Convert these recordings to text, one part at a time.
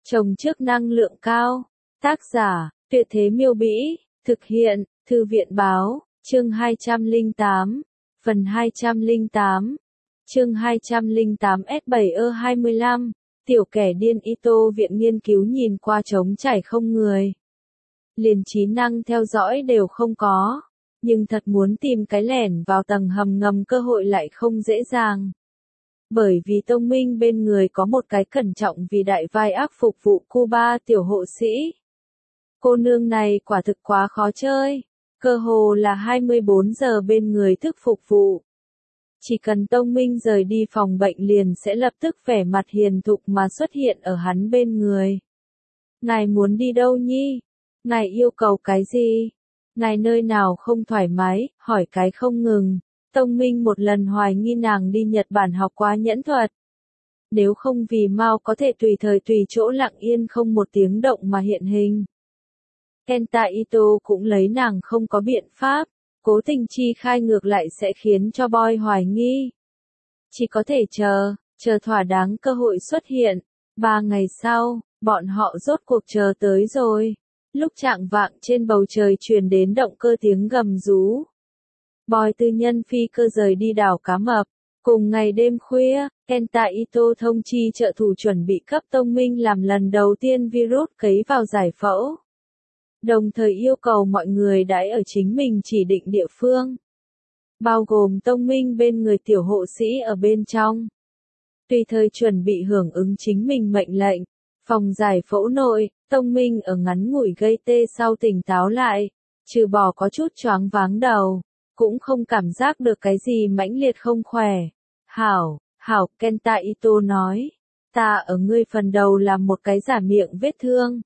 Trồng trước năng lượng cao. Tác giả, Tuyệt Thế Miêu Bĩ, thực hiện, Thư viện Báo, chương 208, phần 208, chương 208 S7E25, tiểu kẻ điên Ito viện nghiên cứu nhìn qua trống trải không người. Liền trí năng theo dõi đều không có, nhưng thật muốn tìm cái lẻn vào tầng hầm ngầm cơ hội lại không dễ dàng. Bởi vì Tông Minh bên người có một cái cẩn trọng vì đại vai ác phục vụ Cuba tiểu hộ sĩ. Cô nương này quả thực quá khó chơi, cơ hồ là 24 giờ bên người thức phục vụ. Chỉ cần Tông Minh rời đi phòng bệnh liền sẽ lập tức vẻ mặt hiền thục mà xuất hiện ở hắn bên người. Ngài muốn đi đâu nhi? Ngài yêu cầu cái gì? Ngài nơi nào không thoải mái, hỏi cái không ngừng. Tông Minh một lần hoài nghi nàng đi Nhật Bản học quá nhẫn thuật. Nếu không vì Mao có thể tùy thời tùy chỗ lặng yên không một tiếng động mà hiện hình. Kenta Ito cũng lấy nàng không có biện pháp, cố tình chi khai ngược lại sẽ khiến cho boy hoài nghi. Chỉ có thể chờ thỏa đáng cơ hội xuất hiện. 3 ngày sau, bọn họ rốt cuộc chờ tới rồi. Lúc chạng vạng trên bầu trời truyền đến động cơ tiếng gầm rú. Boy tư nhân phi cơ rời đi đảo Cá Mập. Cùng ngày đêm khuya, Kenta Ito thông chi trợ thủ chuẩn bị cấp Tông Minh làm lần đầu tiên virus cấy vào giải phẫu. Đồng thời yêu cầu mọi người đãi ở chính mình chỉ định địa phương. Bao gồm Tông Minh bên người tiểu hộ sĩ ở bên trong. Tùy thời chuẩn bị hưởng ứng chính mình mệnh lệnh. Phòng giải phẫu nội, Tông Minh ở ngắn ngủi gây tê sau tỉnh táo lại. Trừ bỏ có chút choáng váng đầu. Cũng không cảm giác được cái gì mãnh liệt không khỏe. Hảo, Kenta Ito nói. Ta ở ngươi phần đầu làm một cái giả miệng vết thương.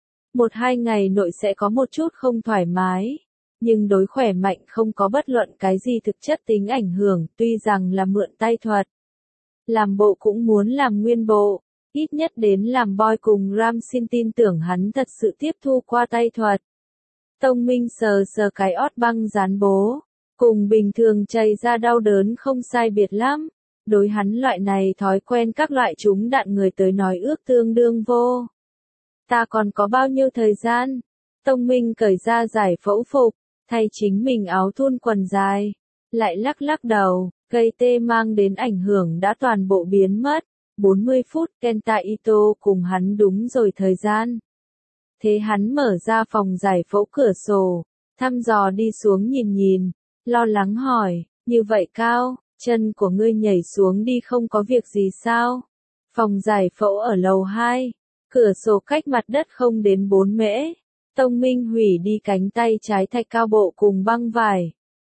1-2 ngày nội sẽ có một chút không thoải mái. Nhưng đối khỏe mạnh không có bất luận cái gì thực chất tính ảnh hưởng, tuy rằng là mượn tay thuật. Làm bộ cũng muốn làm nguyên bộ. Ít nhất đến làm boy cùng Ram xin tin tưởng hắn thật sự tiếp thu qua tay thuật. Tông Minh sờ cái ót băng dán bố. Cùng bình thường chảy ra đau đớn không sai biệt lắm. Đối hắn loại này thói quen các loại trúng đạn người tới nói ước tương đương vô. Ta còn có bao nhiêu thời gian? Tông Minh cởi ra giải phẫu phục, thay chính mình áo thun quần dài. Lại lắc đầu, gây tê mang đến ảnh hưởng đã toàn bộ biến mất. 40 phút Kenta Ito cùng hắn đúng rồi thời gian. Thế hắn mở ra phòng giải phẫu cửa sổ, thăm dò đi xuống nhìn. Lo lắng hỏi, như vậy cao, chân của ngươi nhảy xuống đi không có việc gì sao? Phòng giải phẫu ở lầu 2, cửa sổ cách mặt đất không đến 4 mễ. Tông Minh hủy đi cánh tay trái thạch cao bộ cùng băng vải.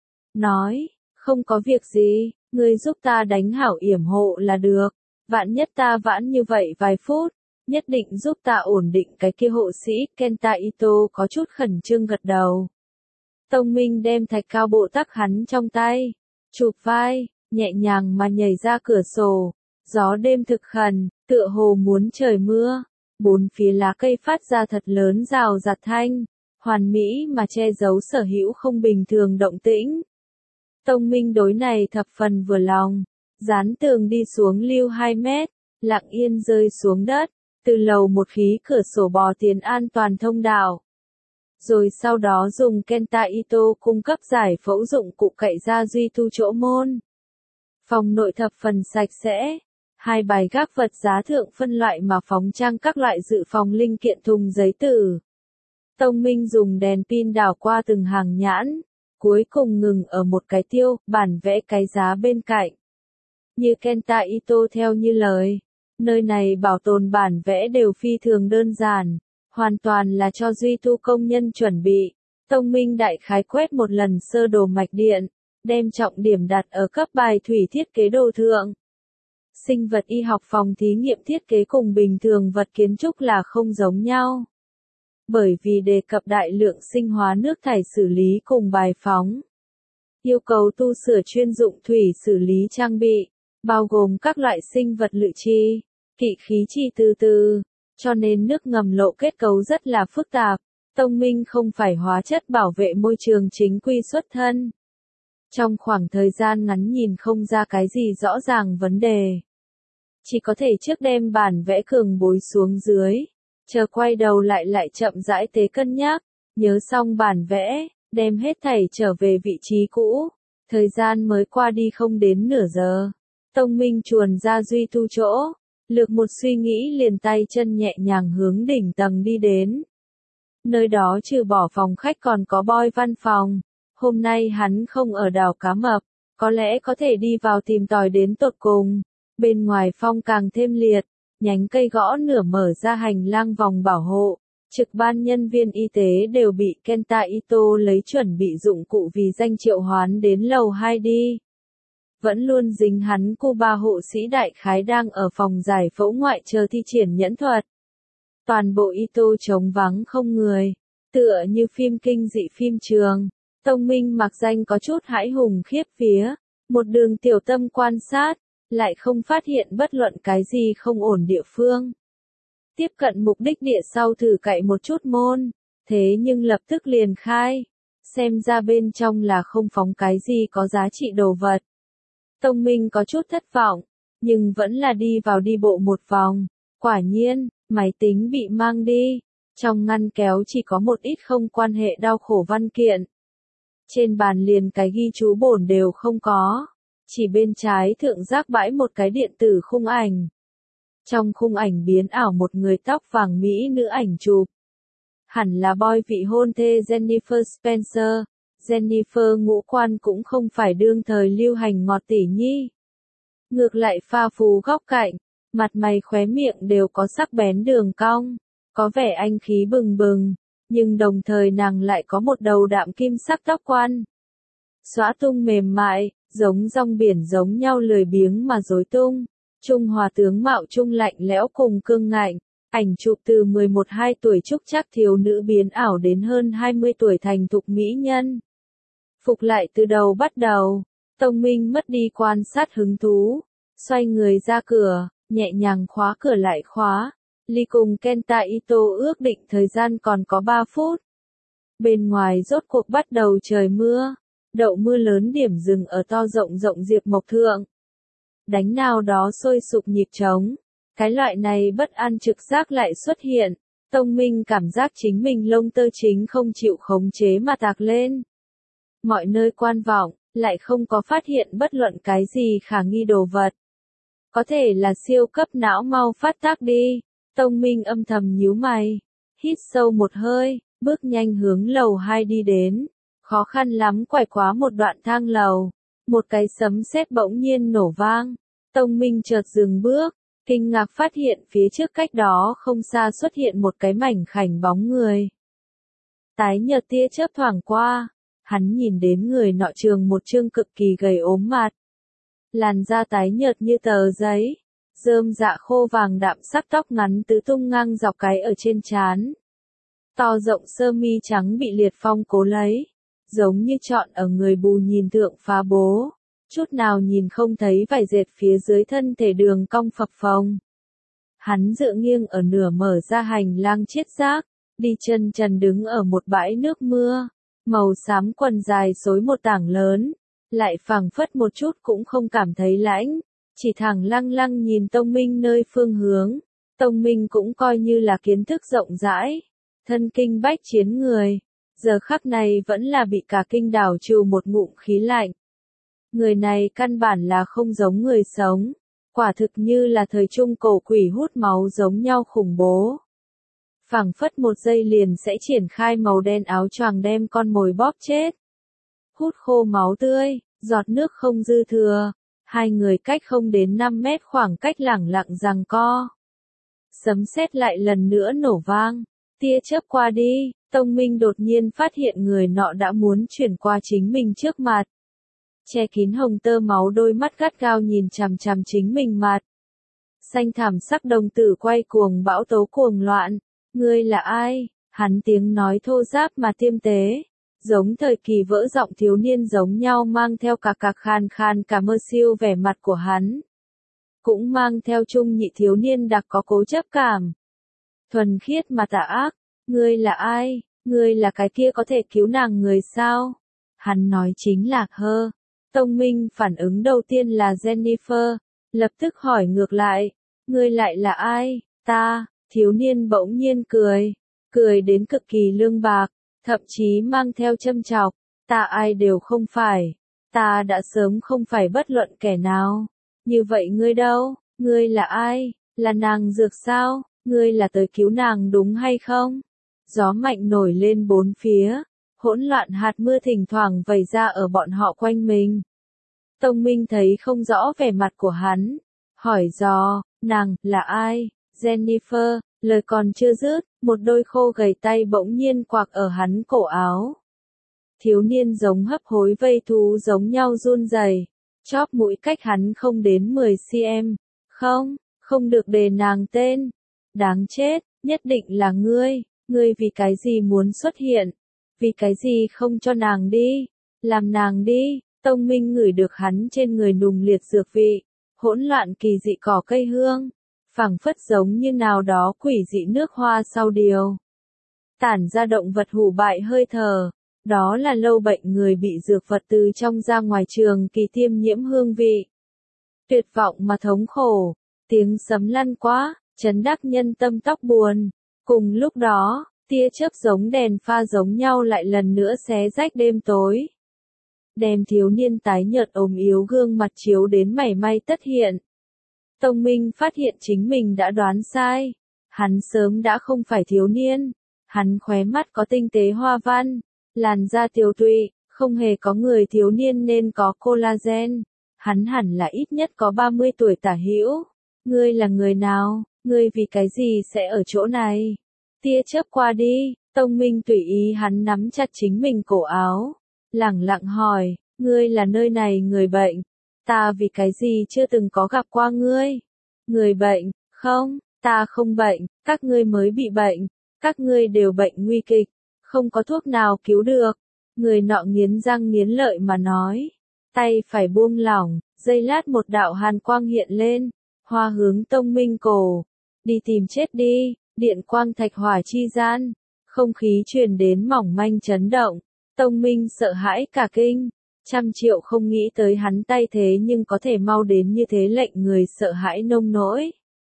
Nói, không có việc gì, ngươi giúp ta đánh hảo yểm hộ là được. Vạn nhất ta vãn như vậy vài phút, nhất định giúp ta ổn định cái kia hộ sĩ. Kenta Ito có chút khẩn trương gật đầu. Tông Minh đem thạch cao bộ tắc hắn trong tay, chụp vai, nhẹ nhàng mà nhảy ra cửa sổ. Gió đêm thực khẩn, tựa hồ muốn trời mưa. 4 phía lá cây phát ra thật lớn rào rạt thanh, hoàn mỹ mà che giấu sở hữu không bình thường động tĩnh. Tông Minh đối này thập phần vừa lòng, dán tường đi xuống lưu 2 mét, lặng yên rơi xuống đất, từ lầu 1 khí cửa sổ bò tiến an toàn thông đạo. Rồi sau đó dùng Kenta Ito cung cấp giải phẫu dụng cụ cậy ra duy tu chỗ môn. Phòng nội thập phần sạch sẽ. 2 bài gác vật giá thượng phân loại mà phóng trang các loại dự phòng linh kiện thùng giấy tử. Tông Minh dùng đèn pin đảo qua từng hàng nhãn, cuối cùng ngừng ở một cái tiêu, bản vẽ cái giá bên cạnh. Như Kenta Ito theo như lời, nơi này bảo tồn bản vẽ đều phi thường đơn giản, hoàn toàn là cho duy tu công nhân chuẩn bị. Tông Minh đại khái quét một lần sơ đồ mạch điện, đem trọng điểm đặt ở cấp bài thủy thiết kế đồ thượng. Sinh vật y học phòng thí nghiệm thiết kế cùng bình thường vật kiến trúc là không giống nhau. Bởi vì đề cập đại lượng sinh hóa nước thải xử lý cùng bài phóng. Yêu cầu tu sửa chuyên dụng thủy xử lý trang bị, bao gồm các loại sinh vật lự chi, kỵ khí chi từ, cho nên nước ngầm lộ kết cấu rất là phức tạp. Tông Minh không phải hóa chất bảo vệ môi trường chính quy xuất thân. Trong khoảng thời gian ngắn nhìn không ra cái gì rõ ràng vấn đề. chỉ có thể trước đem bản vẽ cường bối xuống dưới, chờ quay đầu lại chậm rãi tế cân nhắc, nhớ xong bản vẽ, đem hết thảy trở về vị trí cũ. Thời gian mới qua đi không đến nửa giờ. Tông Minh chuồn ra duy tu chỗ, lược một suy nghĩ liền tay chân nhẹ nhàng hướng đỉnh tầng đi đến. Nơi đó trừ bỏ phòng khách còn có boy văn phòng. Hôm nay hắn không ở đảo cá mập, có lẽ có thể đi vào tìm tòi đến tột cùng. Bên ngoài phong càng thêm liệt, nhánh cây gõ nửa mở ra hành lang vòng bảo hộ. Trực ban nhân viên y tế đều bị Kenta Ito lấy chuẩn bị dụng cụ vì danh triệu hoán đến lầu 2 đi. Vẫn luôn dính hắn Cuba hộ sĩ đại khái đang ở phòng giải phẫu ngoại chờ thi triển nhẫn thuật. Toàn bộ Ito trống vắng không người, tựa như phim kinh dị phim trường. Tông Minh mặc danh có chút hãi hùng khiếp vía, một đường tiểu tâm quan sát, lại không phát hiện bất luận cái gì không ổn địa phương. Tiếp cận mục đích địa sau thử cậy một chút môn, thế nhưng lập tức liền khai, xem ra bên trong là không phóng cái gì có giá trị đồ vật. Tông Minh có chút thất vọng, nhưng vẫn là đi vào đi bộ một vòng, quả nhiên, máy tính bị mang đi, trong ngăn kéo chỉ có một ít không quan hệ đau khổ văn kiện. Trên bàn liền cái ghi chú bổn đều không có, chỉ bên trái thượng giác bãi một cái điện tử khung ảnh. Trong khung ảnh biến ảo một người tóc vàng Mỹ nữ ảnh chụp. Hẳn là boy vị hôn thê Jennifer Spencer. Jennifer ngũ quan cũng không phải đương thời lưu hành ngọt tỉ nhi. Ngược lại pha phú góc cạnh, mặt mày khóe miệng đều có sắc bén đường cong, có vẻ anh khí bừng bừng, nhưng đồng thời nàng lại có một đầu đạm kim sắc tóc quan. Xõa tung mềm mại, giống rong biển giống nhau lười biếng mà rối tung. Trung Hòa tướng mạo trung lạnh lẽo cùng cương ngạnh, ảnh chụp từ 11-12 tuổi trúc chắc thiếu nữ biến ảo đến hơn 20 tuổi thành thục mỹ nhân. Phục lại từ đầu bắt đầu, Tông Minh mất đi quan sát hứng thú, xoay người ra cửa, nhẹ nhàng khóa cửa lại khóa. Ly cùng Kenta Ito ước định thời gian còn có 3 phút. Bên ngoài rốt cuộc bắt đầu trời mưa, đậu mưa lớn điểm dừng ở to rộng diệp mộc thượng. Đánh nào đó sôi sục nhịp trống, cái loại này bất an trực giác lại xuất hiện, Tông Minh cảm giác chính mình lông tơ chính không chịu khống chế mà tạc lên. Mọi nơi quan vọng, lại không có phát hiện bất luận cái gì khả nghi đồ vật. Có thể là siêu cấp não mau phát tác đi, Tông Minh âm thầm nhíu mày, hít sâu một hơi, bước nhanh hướng lầu 2 đi đến, khó khăn lắm quải quá một đoạn thang lầu. Một cái sấm sét bỗng nhiên nổ vang, Tông Minh chợt dừng bước, kinh ngạc phát hiện phía trước cách đó không xa xuất hiện một cái mảnh khảnh bóng người. Tái nhợt tia chớp thoảng qua, hắn nhìn đến người nọ trường một trương cực kỳ gầy ốm mặt. Làn da tái nhợt như tờ giấy, rơm dạ khô vàng đạm sắc tóc ngắn tứ tung ngang dọc cái ở trên trán. To rộng sơ mi trắng bị liệt phong cố lấy, giống như trọn ở người bù nhìn thượng phá bố, chút nào nhìn không thấy vải dệt phía dưới thân thể đường cong phập phồng. Hắn dựa nghiêng ở nửa mở ra hành lang chiết rác, đi chân trần đứng ở một bãi nước mưa, màu xám quần dài xối một tảng lớn, lại phảng phất một chút cũng không cảm thấy lãnh, chỉ thẳng lăng lăng nhìn Tông Minh nơi phương hướng. Tông Minh cũng coi như là kiến thức rộng rãi, thân kinh bách chiến người, giờ khắc này vẫn là bị cả kinh đảo trừ một ngụm khí lạnh. Người này căn bản là không giống người sống, quả thực như là thời trung cổ quỷ hút máu giống nhau khủng bố. Phảng phất một giây liền sẽ triển khai màu đen áo choàng đem con mồi bóp chết. Hút khô máu tươi, giọt nước không dư thừa, hai người cách không đến 5 mét khoảng cách lẳng lặng giằng co. Sấm sét lại lần nữa nổ vang, tia chớp qua đi, Tông Minh đột nhiên phát hiện người nọ đã muốn chuyển qua chính mình trước mặt. Che kín hồng tơ máu đôi mắt gắt gao nhìn chằm chằm chính mình mặt. Xanh thảm sắc đồng tử quay cuồng bão tố cuồng loạn. Ngươi là ai? Hắn tiếng nói thô ráp mà tiêm tế. Giống thời kỳ vỡ giọng thiếu niên giống nhau mang theo cạc khàn khàn cả mơ siêu vẻ mặt của hắn. Cũng mang theo trung nhị thiếu niên đặc có cố chấp cảm. Thuần khiết mà tà ác. Ngươi là ai? Ngươi là cái kia có thể cứu nàng người sao? Hắn nói chính là Hơ. Tông Minh phản ứng đầu tiên là Jennifer, lập tức hỏi ngược lại, ngươi lại là ai? Ta, thiếu niên bỗng nhiên cười đến cực kỳ lương bạc, thậm chí mang theo châm chọc, ta ai đều không phải, ta đã sớm không phải bất luận kẻ nào. Như vậy ngươi đâu, ngươi là ai, là nàng dược sao, ngươi là tới cứu nàng đúng hay không? Gió mạnh nổi lên bốn phía, hỗn loạn hạt mưa thỉnh thoảng vẩy ra ở bọn họ quanh mình. Tông Minh thấy không rõ vẻ mặt của hắn, hỏi dò, nàng, là ai? Jennifer, lời còn chưa dứt, một đôi khô gầy tay bỗng nhiên quạc ở hắn cổ áo. Thiếu niên giống hấp hối vây thú giống nhau run rẩy, chóp mũi cách hắn không đến 10 cm. Không được đề nàng tên. Đáng chết, nhất định là ngươi vì cái gì muốn xuất hiện? Vì cái gì không cho nàng đi? Làm nàng đi. Tông Minh ngửi được hắn trên người nùng liệt dược vị, hỗn loạn kỳ dị cỏ cây hương, phảng phất giống như nào đó quỷ dị nước hoa sau điều. Tản ra động vật hủ bại hơi thở, đó là lâu bệnh người bị dược vật từ trong ra ngoài trường kỳ tiêm nhiễm hương vị. Tuyệt vọng mà thống khổ, tiếng sấm lăn quá, chấn đắc nhân tâm tóc buồn. Cùng lúc đó, tia chớp giống đèn pha giống nhau lại lần nữa xé rách đêm tối. Đem thiếu niên tái nhợt ốm yếu gương mặt chiếu đến mảy may tất hiện. Tông Minh phát hiện chính mình đã đoán sai. Hắn sớm đã không phải thiếu niên. Hắn khóe mắt có tinh tế hoa văn, làn da tiều tụy, không hề có người thiếu niên nên có collagen. Hắn hẳn là ít nhất có 30 tuổi tả hữu. Ngươi là người nào? Ngươi vì cái gì sẽ ở chỗ này? Tia chớp qua đi, Tông Minh tùy ý hắn nắm chặt chính mình cổ áo. Lẳng lặng hỏi, ngươi là nơi này người bệnh, ta vì cái gì chưa từng có gặp qua ngươi? Người bệnh, không, ta không bệnh, các ngươi mới bị bệnh, các ngươi đều bệnh nguy kịch, không có thuốc nào cứu được. Người nọ nghiến răng nghiến lợi mà nói, tay phải buông lỏng, giây lát một đạo hàn quang hiện lên, hoa hướng Tông Minh cổ, đi tìm chết đi, điện quang thạch hỏa chi gian, không khí truyền đến mỏng manh chấn động. Tông Minh sợ hãi cả kinh, 100.000.000 không nghĩ tới hắn tay thế nhưng có thể mau đến như thế lệnh người sợ hãi nông nỗi.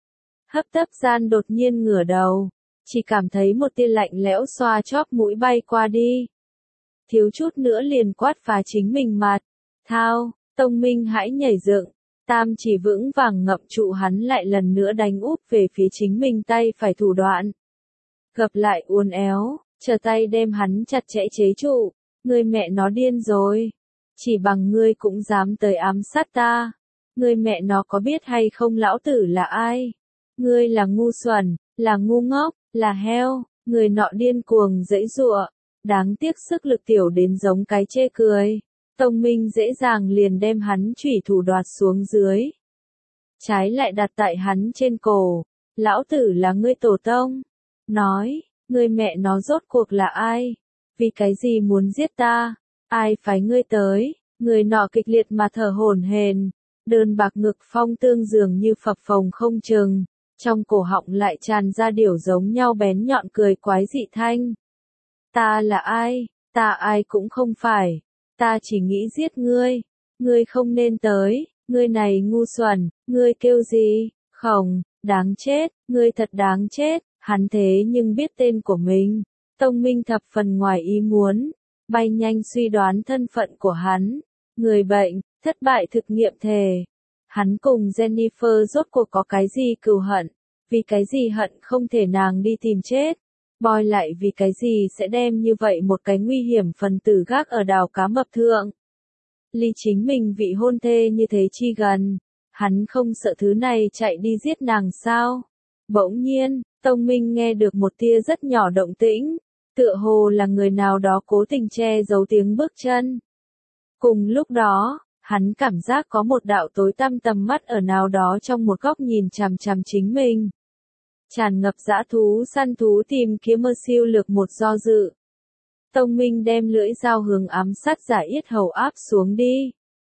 Hấp tấp gian đột nhiên ngửa đầu, chỉ cảm thấy một tia lạnh lẽo xoa chóp mũi bay qua đi. Thiếu chút nữa liền quát phá chính mình mặt. Thao, Tông Minh hãi nhảy dựng, tam chỉ vững vàng ngậm trụ hắn lại lần nữa đánh úp về phía chính mình tay phải thủ đoạn. Gập lại uốn éo. Trở tay đem hắn chặt chẽ chế trụ, ngươi mẹ nó điên rồi, chỉ bằng ngươi cũng dám tới ám sát ta, ngươi mẹ nó có biết hay không lão tử là ai? Ngươi là ngu xuẩn, là ngu ngốc, là heo. Người nọ điên cuồng giãy giụa, đáng tiếc sức lực tiểu đến giống cái chê cười. Tông Minh dễ dàng liền đem hắn chủy thủ đoạt xuống dưới, trái lại đặt tại hắn trên cổ. Lão tử là ngươi tổ tông, nói. Ngươi mẹ nó rốt cuộc là ai? Vì cái gì muốn giết ta? Ai phái ngươi tới? Người nọ kịch liệt mà thở hổn hển, đơn bạc ngực phong tương dường như phập phồng không chừng, trong cổ họng lại tràn ra điểu giống nhau bén nhọn cười quái dị thanh. Ta là ai? Ta ai cũng không phải. Ta chỉ nghĩ giết ngươi. Ngươi không nên tới. Ngươi này ngu xuẩn. Ngươi kêu gì? Khổng, đáng chết. Ngươi thật đáng chết. Hắn thế nhưng biết tên của mình. Tông Minh thập phần ngoài ý muốn, bay nhanh suy đoán thân phận của hắn. Người bệnh, thất bại thực nghiệm thề. Hắn cùng Jennifer rốt cuộc có cái gì cừu hận? Vì cái gì hận không thể nàng đi tìm chết? Boy lại vì cái gì sẽ đem như vậy một cái nguy hiểm phần tử gác ở đào cá mập thượng? Ly chính mình vị hôn thê như thế chi gần, hắn không sợ thứ này chạy đi giết nàng sao? Bỗng nhiên, Tông Minh nghe được một tia rất nhỏ động tĩnh, tựa hồ là người nào đó cố tình che giấu tiếng bước chân. Cùng lúc đó, hắn cảm giác có một đạo tối tăm tầm mắt ở nào đó trong một góc nhìn chằm chằm chính mình. Tràn ngập dã thú săn thú tìm kiếm mơ siêu lược một do dự. Tông Minh đem lưỡi dao hướng ám sát giả yết hầu áp xuống đi.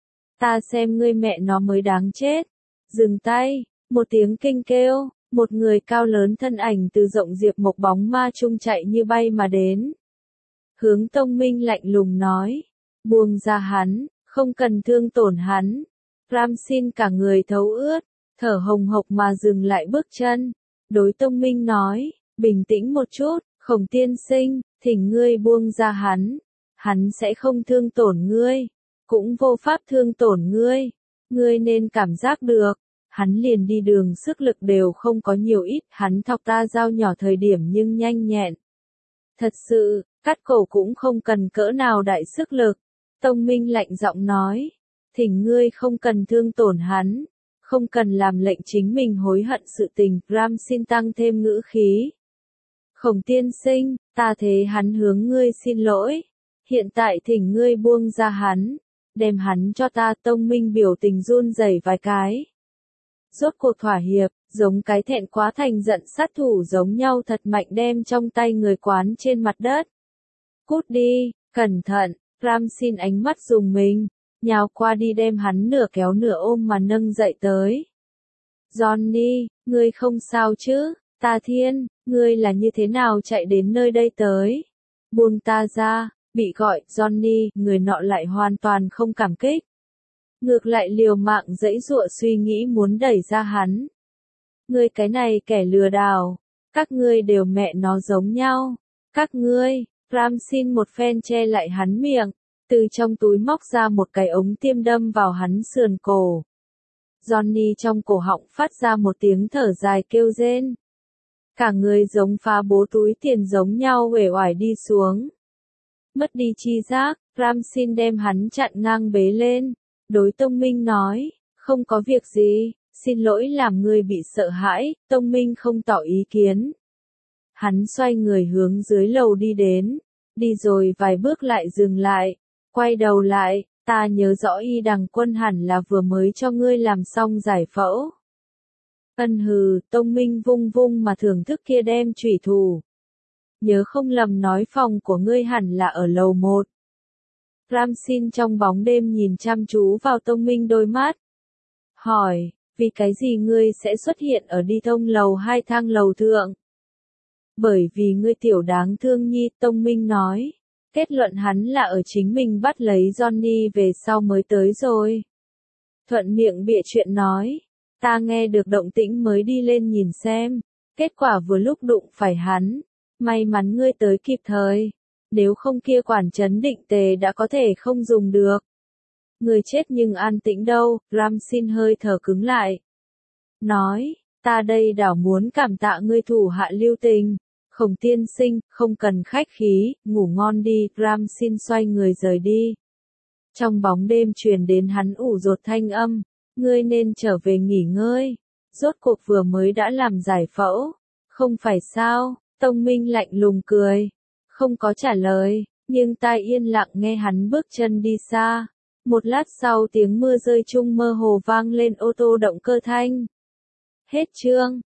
Ta xem ngươi mẹ nó mới đáng chết. Dừng tay, một tiếng kinh kêu. Một người cao lớn thân ảnh từ rộng diệp mộc bóng ma trung chạy như bay mà đến. Hướng Tông Minh lạnh lùng nói. Buông ra hắn, không cần thương tổn hắn. Ramsin cả người thấu ướt, thở hồng hộc mà dừng lại bước chân. Đối Tông Minh nói, bình tĩnh một chút, Khổng tiên sinh, thỉnh ngươi buông ra hắn sẽ không thương tổn ngươi, cũng vô pháp thương tổn ngươi nên cảm giác được, hắn liền đi đường sức lực đều không có nhiều ít, hắn thọc ta dao nhỏ thời điểm nhưng nhanh nhẹn. Thật sự, cắt cổ cũng không cần cỡ nào đại sức lực. Tông Minh lạnh giọng nói, thỉnh ngươi không cần thương tổn hắn, không cần làm lệnh chính mình hối hận sự tình, Ram xin tăng thêm ngữ khí. Khổng tiên sinh, ta thế hắn hướng ngươi xin lỗi, hiện tại thỉnh ngươi buông ra hắn, đem hắn cho ta. Tông Minh biểu tình run rẩy vài cái. Rốt cuộc thỏa hiệp, giống cái thẹn quá thành giận sát thủ giống nhau thật mạnh đem trong tay người quán trên mặt đất. Cút đi, cẩn thận, Ram xin ánh mắt dùng mình, nhào qua đi đem hắn nửa kéo nửa ôm mà nâng dậy tới. Johnny, ngươi không sao chứ, ta thiên, ngươi là như thế nào chạy đến nơi đây tới? Buông ta ra, bị gọi Johnny, người nọ lại hoàn toàn không cảm kích. Ngược lại liều mạng giãy giụa suy nghĩ muốn đẩy ra hắn. Ngươi cái này kẻ lừa đảo, các ngươi đều mẹ nó giống nhau, các ngươi, Ram xin một phen che lại hắn miệng, từ trong túi móc ra một cái ống tiêm đâm vào hắn sườn cổ. Johnny trong cổ họng phát ra một tiếng thở dài kêu rên. Cả người giống phá bố túi tiền giống nhau uể oải đi xuống. Mất đi chi giác, Ram xin đem hắn chặn ngang bế lên. Đối Tông Minh nói, không có việc gì, xin lỗi làm người bị sợ hãi. Tông Minh không tỏ ý kiến. Hắn xoay người hướng dưới lầu đi đến, đi rồi vài bước lại dừng lại, quay đầu lại, ta nhớ rõ Y Đằng Quân hẳn là vừa mới cho ngươi làm xong giải phẫu. Ân hừ, Tông Minh vung vung mà thưởng thức kia đem chủy thủ. Nhớ không lầm nói phòng của ngươi hẳn là ở lầu 1. Ram xin trong bóng đêm nhìn chăm chú vào Tông Minh đôi mắt. Hỏi, vì cái gì ngươi sẽ xuất hiện ở đi thông lầu 2 thang lầu thượng? Bởi vì ngươi tiểu đáng thương nhi, Tông Minh nói. Kết luận hắn là ở chính mình bắt lấy Johnny về sau mới tới rồi. Thuận miệng bịa chuyện nói. Ta nghe được động tĩnh mới đi lên nhìn xem. Kết quả vừa lúc đụng phải hắn. May mắn ngươi tới kịp thời. Nếu không kia quản trấn định tề đã có thể không dùng được. Người chết nhưng an tĩnh đâu, Ram xin hơi thở cứng lại. Nói, ta đây đảo muốn cảm tạ ngươi thủ hạ lưu tình. Khổng tiên sinh, không cần khách khí, ngủ ngon đi, Ram xin xoay người rời đi. Trong bóng đêm truyền đến hắn ủ rột thanh âm, ngươi nên trở về nghỉ ngơi. Rốt cuộc vừa mới đã làm giải phẫu, không phải sao? Tông Minh lạnh lùng cười, không có trả lời, nhưng tai yên lặng nghe hắn bước chân đi xa. Một lát sau tiếng mưa rơi chung mơ hồ vang lên ô tô động cơ thanh. Hết chương.